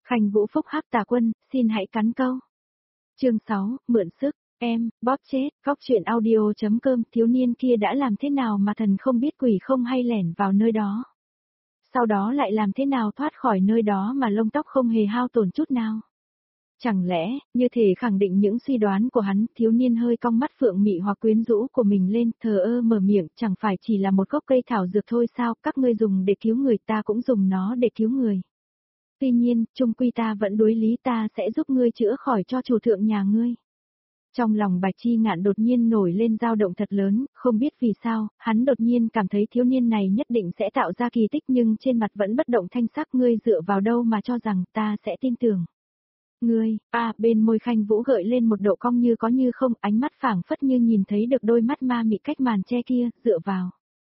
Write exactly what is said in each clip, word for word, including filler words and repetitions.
Khanh Vũ phúc hắc tà quân, xin hãy cắn câu. Chương sáu, mượn sức, em, bóp chết, góc truyện audio.com thiếu niên kia đã làm thế nào mà thần không biết quỷ không hay lẻn vào nơi đó. Sau đó lại làm thế nào thoát khỏi nơi đó mà lông tóc không hề hao tổn chút nào. Chẳng lẽ, như thể khẳng định những suy đoán của hắn, thiếu niên hơi cong mắt phượng mị hoặc quyến rũ của mình lên, thờ ơ mở miệng, chẳng phải chỉ là một gốc cây thảo dược thôi sao, các ngươi dùng để cứu người, ta cũng dùng nó để cứu người. Tuy nhiên, chung quy ta vẫn đối lý, ta sẽ giúp ngươi chữa khỏi cho chủ thượng nhà ngươi. Trong lòng Bạch Chi Ngạn đột nhiên nổi lên dao động thật lớn, không biết vì sao, hắn đột nhiên cảm thấy thiếu niên này nhất định sẽ tạo ra kỳ tích nhưng trên mặt vẫn bất động thanh sắc, ngươi dựa vào đâu mà cho rằng ta sẽ tin tưởng. Ngươi, à, bên môi Khanh Vũ gợi lên một độ cong như có như không, ánh mắt phảng phất như nhìn thấy được đôi mắt ma mị cách màn che kia, dựa vào.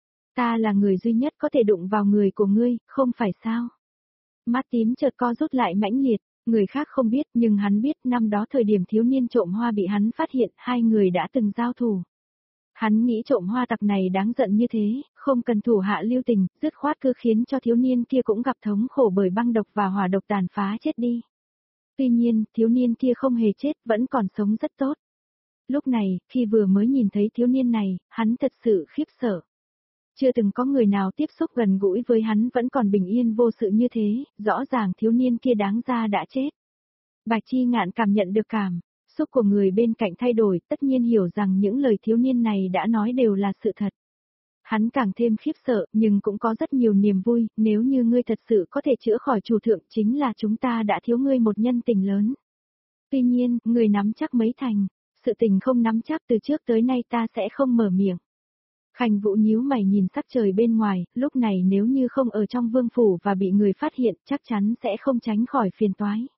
Ta là người duy nhất có thể đụng vào người của ngươi, không phải sao? Mắt tím chợt co rút lại mãnh liệt, người khác không biết nhưng hắn biết năm đó thời điểm thiếu niên trộm hoa bị hắn phát hiện, hai người đã từng giao thủ. Hắn nghĩ trộm hoa tặc này đáng giận như thế, không cần thủ hạ lưu tình, dứt khoát cứ khiến cho thiếu niên kia cũng gặp thống khổ bởi băng độc và hỏa độc tàn phá chết đi. Tuy nhiên, thiếu niên kia không hề chết, vẫn còn sống rất tốt. Lúc này, khi vừa mới nhìn thấy thiếu niên này, hắn thật sự khiếp sợ. Chưa từng có người nào tiếp xúc gần gũi với hắn vẫn còn bình yên vô sự như thế, rõ ràng thiếu niên kia đáng ra đã chết. Bạch Chi Ngạn cảm nhận được cảm xúc của người bên cạnh thay đổi, tất nhiên hiểu rằng những lời thiếu niên này đã nói đều là sự thật. Hắn càng thêm khiếp sợ, nhưng cũng có rất nhiều niềm vui, nếu như ngươi thật sự có thể chữa khỏi chủ thượng chính là chúng ta đã thiếu ngươi một nhân tình lớn. Tuy nhiên, ngươi nắm chắc mấy thành, sự tình không nắm chắc từ trước tới nay ta sẽ không mở miệng. Khanh Vũ nhíu mày nhìn sắc trời bên ngoài, lúc này nếu như không ở trong vương phủ và bị người phát hiện chắc chắn sẽ không tránh khỏi phiền toái.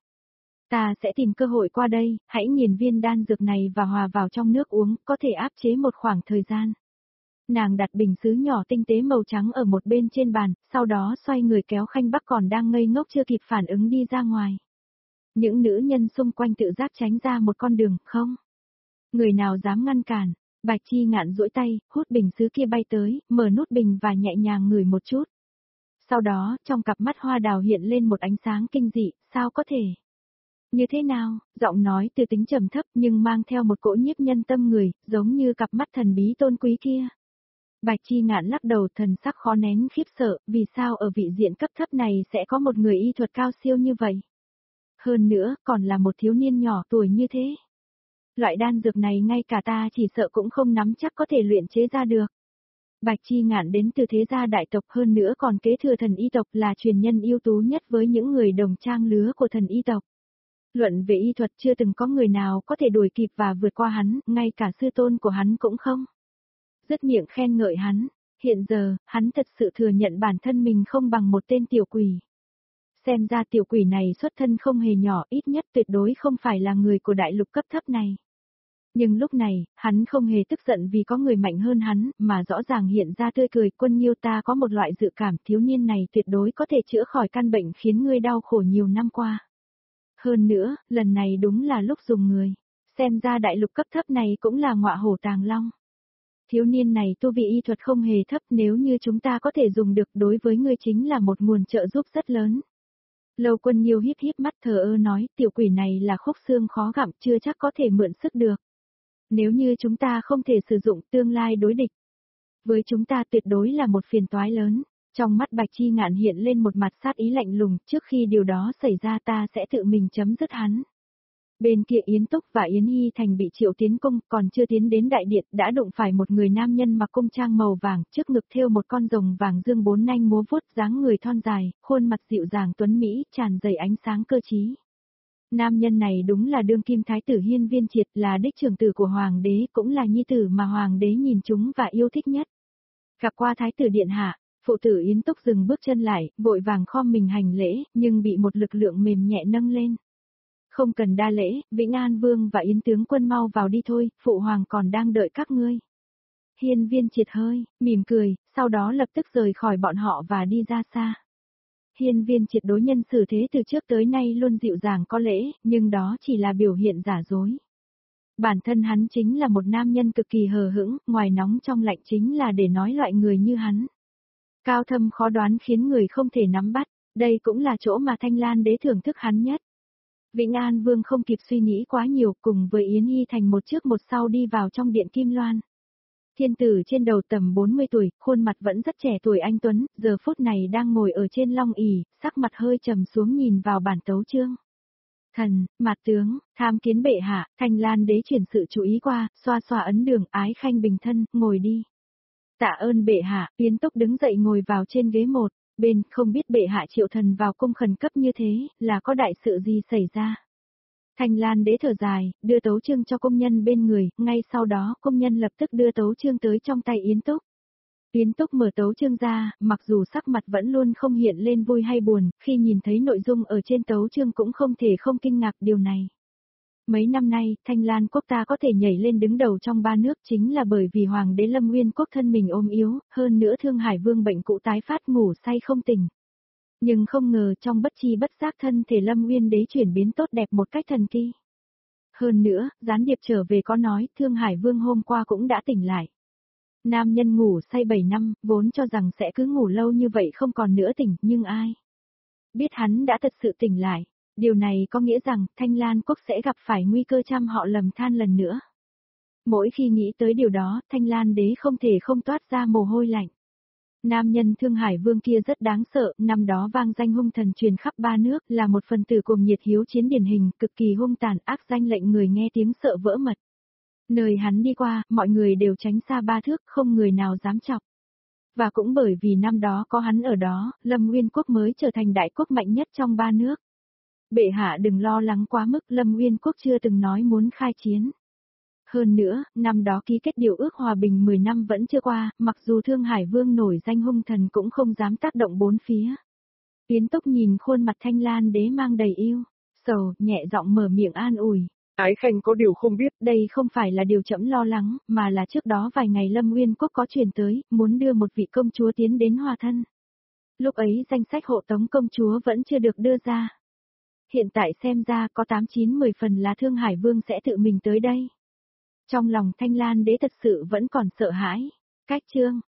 Ta sẽ tìm cơ hội qua đây, hãy nghiền viên đan dược này và hòa vào trong nước uống, có thể áp chế một khoảng thời gian. Nàng đặt bình sứ nhỏ tinh tế màu trắng ở một bên trên bàn, sau đó xoay người kéo Khanh Bắc còn đang ngây ngốc chưa kịp phản ứng đi ra ngoài. Những nữ nhân xung quanh tự giác tránh ra một con đường, không? Người nào dám ngăn cản? Bạch Chi Ngạn duỗi tay, hút bình sứ kia bay tới, mở nút bình và nhẹ nhàng ngửi một chút. Sau đó, trong cặp mắt hoa đào hiện lên một ánh sáng kinh dị, sao có thể? Như thế nào? Giọng nói từ tính trầm thấp nhưng mang theo một cỗ nhiếp nhân tâm người, giống như cặp mắt thần bí tôn quý kia. Bạch Chi Ngạn lắc đầu, thần sắc khó nén khiếp sợ, vì sao ở vị diện cấp thấp này sẽ có một người y thuật cao siêu như vậy? Hơn nữa, còn là một thiếu niên nhỏ tuổi như thế. Loại đan dược này ngay cả ta chỉ sợ cũng không nắm chắc có thể luyện chế ra được. Bạch Chi Ngạn đến từ thế gia đại tộc, hơn nữa còn kế thừa thần y tộc, là truyền nhân ưu tú nhất với những người đồng trang lứa của thần y tộc. Luận về y thuật chưa từng có người nào có thể đuổi kịp và vượt qua hắn, ngay cả sư tôn của hắn cũng không. Dứt miệng khen ngợi hắn, hiện giờ, hắn thật sự thừa nhận bản thân mình không bằng một tên tiểu quỷ. Xem ra tiểu quỷ này xuất thân không hề nhỏ, ít nhất tuyệt đối không phải là người của đại lục cấp thấp này. Nhưng lúc này, hắn không hề tức giận vì có người mạnh hơn hắn, mà rõ ràng hiện ra tươi cười. Quân Nhiêu, ta có một loại dự cảm thiếu niên này tuyệt đối có thể chữa khỏi căn bệnh khiến ngươi đau khổ nhiều năm qua. Hơn nữa, lần này đúng là lúc dùng người. Xem ra đại lục cấp thấp này cũng là ngọa hổ tàng long. Thiếu niên này tu vị y thuật không hề thấp, nếu như chúng ta có thể dùng được đối với ngươi chính là một nguồn trợ giúp rất lớn. Lâu Quân Nhiêu híp híp mắt thờ ơ nói, tiểu quỷ này là khúc xương khó gặm, chưa chắc có thể mượn sức được. Nếu như chúng ta không thể sử dụng, tương lai đối địch với chúng ta tuyệt đối là một phiền toái lớn. Trong mắt Bạch Chi Ngạn hiện lên một mặt sát ý lạnh lùng, trước khi điều đó xảy ra ta sẽ tự mình chấm dứt hắn. Bên kia Yến Túc và Yến Hy Thành bị triệu tiến cung, còn chưa tiến đến đại điện, đã đụng phải một người nam nhân mặc cung trang màu vàng, trước ngực thêu một con rồng vàng dương bốn nanh múa vuốt, dáng người thon dài, khuôn mặt dịu dàng tuấn mỹ, tràn đầy ánh sáng cơ trí. Nam nhân này đúng là đương kim thái tử Hiên Viên Triệt, là đích trưởng tử của hoàng đế, cũng là nhi tử mà hoàng đế nhìn chúng và yêu thích nhất. Gặp qua thái tử điện hạ, phụ tử Yến Túc dừng bước chân lại, vội vàng khom mình hành lễ, nhưng bị một lực lượng mềm nhẹ nâng lên. Không cần đa lễ, Vĩnh An Vương và Yến tướng quân mau vào đi thôi, phụ hoàng còn đang đợi các ngươi. Hiên Viên Triệt hơi mỉm cười, sau đó lập tức rời khỏi bọn họ và đi ra xa. Hiên Viên Triệt đối nhân xử thế từ trước tới nay luôn dịu dàng có lễ, nhưng đó chỉ là biểu hiện giả dối. Bản thân hắn chính là một nam nhân cực kỳ hờ hững, ngoài nóng trong lạnh chính là để nói loại người như hắn. Cao thâm khó đoán khiến người không thể nắm bắt, Đây cũng là chỗ mà Thanh Lan đế thưởng thức hắn nhất. Vĩnh An Vương không kịp suy nghĩ quá nhiều, cùng với Yến Hy Thành một trước một sau đi vào trong điện Kim Loan. Thiên tử trên đầu tầm bốn mươi tuổi, khuôn mặt vẫn rất trẻ tuổi anh tuấn, giờ phút này đang ngồi ở trên long ỷ, sắc mặt hơi trầm xuống nhìn vào bản tấu chương. Thần, mặt tướng, tham kiến bệ hạ, Thanh Lan đế chuyển sự chú ý qua, xoa xoa ấn đường, ái khanh bình thân, ngồi đi. Tạ ơn bệ hạ, Yến Túc đứng dậy ngồi vào trên ghế một, bên không biết bệ hạ triệu thần vào cung khẩn cấp như thế, là có đại sự gì xảy ra. Thanh Lan đế thở dài, đưa tấu chương cho công nhân bên người, ngay sau đó công nhân lập tức đưa tấu chương tới trong tay Yến Túc. Yến Túc mở tấu chương ra, mặc dù sắc mặt vẫn luôn không hiện lên vui hay buồn, khi nhìn thấy nội dung ở trên tấu chương cũng không thể không kinh ngạc điều này. Mấy năm nay, Thanh Lan quốc ta có thể nhảy lên đứng đầu trong ba nước chính là bởi vì Hoàng đế Lâm Nguyên quốc thân mình ốm yếu, hơn nữa Thương Hải Vương bệnh cũ tái phát ngủ say không tỉnh. Nhưng không ngờ trong bất chi bất giác thân thể Lâm Nguyên đế chuyển biến tốt đẹp một cách thần kỳ. Hơn nữa, gián điệp trở về có nói Thương Hải Vương hôm qua cũng đã tỉnh lại. Nam nhân ngủ say bảy năm, vốn cho rằng sẽ cứ ngủ lâu như vậy không còn nữa tỉnh, nhưng ai biết hắn đã thật sự tỉnh lại. Điều này có nghĩa rằng Thanh Lan quốc sẽ gặp phải nguy cơ trăm họ lầm than lần nữa. Mỗi khi nghĩ tới điều đó, Thanh Lan đế không thể không toát ra mồ hôi lạnh. Nam nhân Thương Hải Vương kia rất đáng sợ, năm đó vang danh hung thần truyền khắp ba nước, là một phần tử cuồng nhiệt hiếu chiến điển hình, cực kỳ hung tàn ác danh lệnh người nghe tiếng sợ vỡ mật. Nơi hắn đi qua, mọi người đều tránh xa ba thước, không người nào dám chọc. Và cũng bởi vì năm đó có hắn ở đó, Lâm Nguyên quốc mới trở thành đại quốc mạnh nhất trong ba nước. Bệ hạ đừng lo lắng quá mức, Lâm Nguyên quốc chưa từng nói muốn khai chiến. Hơn nữa, năm đó ký kết điều ước hòa bình mười năm vẫn chưa qua, mặc dù Thương Hải Vương nổi danh hung thần cũng không dám tác động bốn phía. Yến Túc nhìn khuôn mặt Thanh Lan đế mang đầy yêu, sầu, nhẹ giọng mở miệng an ủi. Ái khanh có điều không biết, đây không phải là điều trẫm lo lắng, mà là trước đó vài ngày Lâm Nguyên quốc có truyền tới, muốn đưa một vị công chúa tiến đến hòa thân. Lúc ấy danh sách hộ tống công chúa vẫn chưa được đưa ra. Hiện tại xem ra có tám chín mười phần là Thương Hải Vương sẽ tự mình tới đây. Trong lòng Thanh Lan đế thật sự vẫn còn sợ hãi. Cách chương